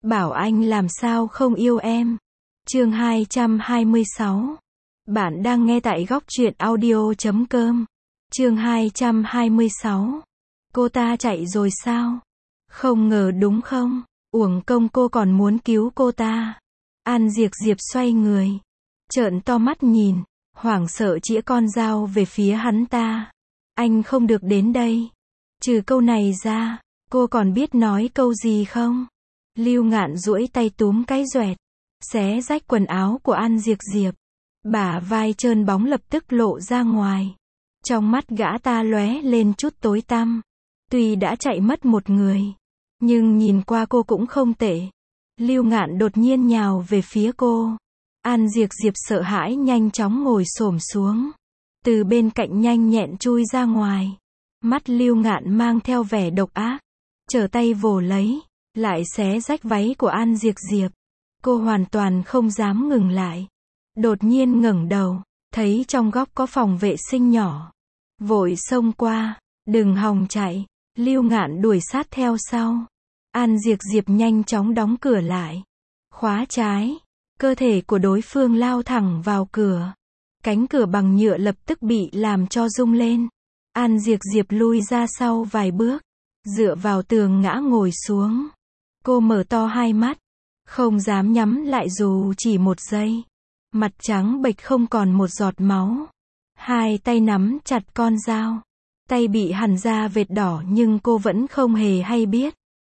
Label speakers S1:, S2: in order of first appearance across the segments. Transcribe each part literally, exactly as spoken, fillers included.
S1: Bảo anh làm sao không yêu em. Chương hai trăm hai mươi sáu. Bạn đang nghe tại góc truyện audio chấm com. Chương hai trăm hai mươi sáu. Cô ta chạy rồi sao? Không ngờ đúng không? Uổng công cô còn muốn cứu cô ta. An Diệp Diệp xoay người, trợn to mắt nhìn, hoảng sợ chĩa con dao về phía hắn ta. Anh không được đến đây. Trừ câu này ra, cô còn biết nói câu gì không? Lưu Ngạn duỗi tay túm cái duẹt, xé rách quần áo của An Diệp Diệp. Bả vai trơn bóng lập tức lộ ra ngoài. Trong mắt gã ta lóe lên chút tối tăm. Tuy đã chạy mất một người, nhưng nhìn qua cô cũng không tệ. Lưu Ngạn đột nhiên nhào về phía cô. An Diệp Diệp sợ hãi nhanh chóng ngồi xổm xuống. Từ bên cạnh nhanh nhẹn chui ra ngoài. Mắt Lưu Ngạn mang theo vẻ độc ác. Trở tay vồ lấy, lại xé rách váy của An Diệp Diệp. Cô hoàn toàn không dám ngừng lại. Đột nhiên ngẩng đầu, thấy trong góc có phòng vệ sinh nhỏ. Vội xông qua, đừng hòng chạy. Lưu Ngạn đuổi sát theo sau. An Diệp Diệp nhanh chóng đóng cửa lại. Khóa trái. Cơ thể của đối phương lao thẳng vào cửa. Cánh cửa bằng nhựa lập tức bị làm cho rung lên. An Diệp Diệp lui ra sau vài bước. Dựa vào tường ngã ngồi xuống. Cô mở to hai mắt. Không dám nhắm lại dù chỉ một giây. Mặt trắng bệch không còn một giọt máu. Hai tay nắm chặt con dao. Tay bị hằn ra vệt đỏ nhưng cô vẫn không hề hay biết.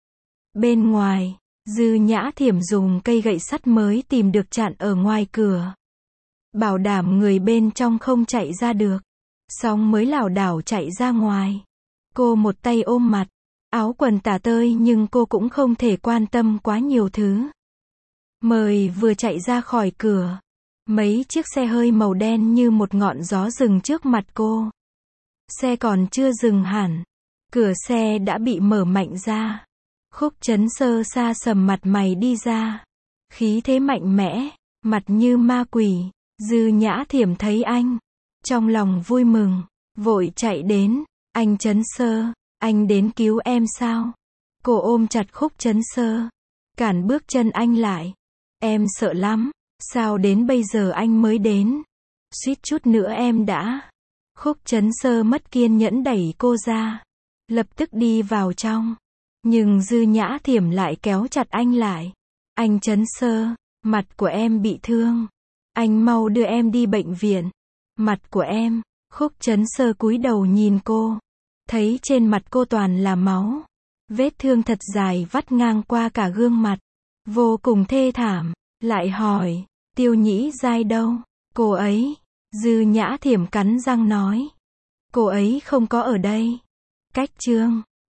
S1: Bên ngoài, Dư Nhã Thiểm dùng cây gậy sắt mới tìm được chặn ở ngoài cửa. Bảo đảm người bên trong không chạy ra được. Xong mới lảo đảo chạy ra ngoài. Cô một tay ôm mặt, áo quần tả tơi nhưng cô cũng không thể quan tâm quá nhiều thứ. Mời vừa chạy ra khỏi cửa. Mấy chiếc xe hơi màu đen như một ngọn gió dừng trước mặt cô. Xe còn chưa dừng hẳn. Cửa xe đã bị mở mạnh ra. Khúc Chấn Sơ xa sầm mặt mày đi ra. Khí thế mạnh mẽ, mặt như ma quỷ. Dư Nhã Thiểm thấy anh. Trong lòng vui mừng, vội chạy đến. Anh Chấn Sơ, anh đến cứu em sao? Cô ôm chặt Khúc Chấn Sơ. Cản bước chân anh lại. Em sợ lắm, sao đến bây giờ anh mới đến? Suýt chút nữa em đã. Khúc Chấn Sơ mất kiên nhẫn đẩy cô ra. Lập tức đi vào trong. Nhưng Dư Nhã Thiểm lại kéo chặt anh lại. Anh Chấn Sơ, mặt của em bị thương. Anh mau đưa em đi bệnh viện. Mặt của em. Khúc Chấn Sơ cúi đầu nhìn cô. Thấy trên mặt cô toàn là máu. Vết thương thật dài vắt ngang qua cả gương mặt. Vô cùng thê thảm. Lại hỏi, Tiêu Nhĩ Giai đâu? Cô ấy. Dư Nhã Thiểm cắn răng nói. Cô ấy không có ở đây. Cách chương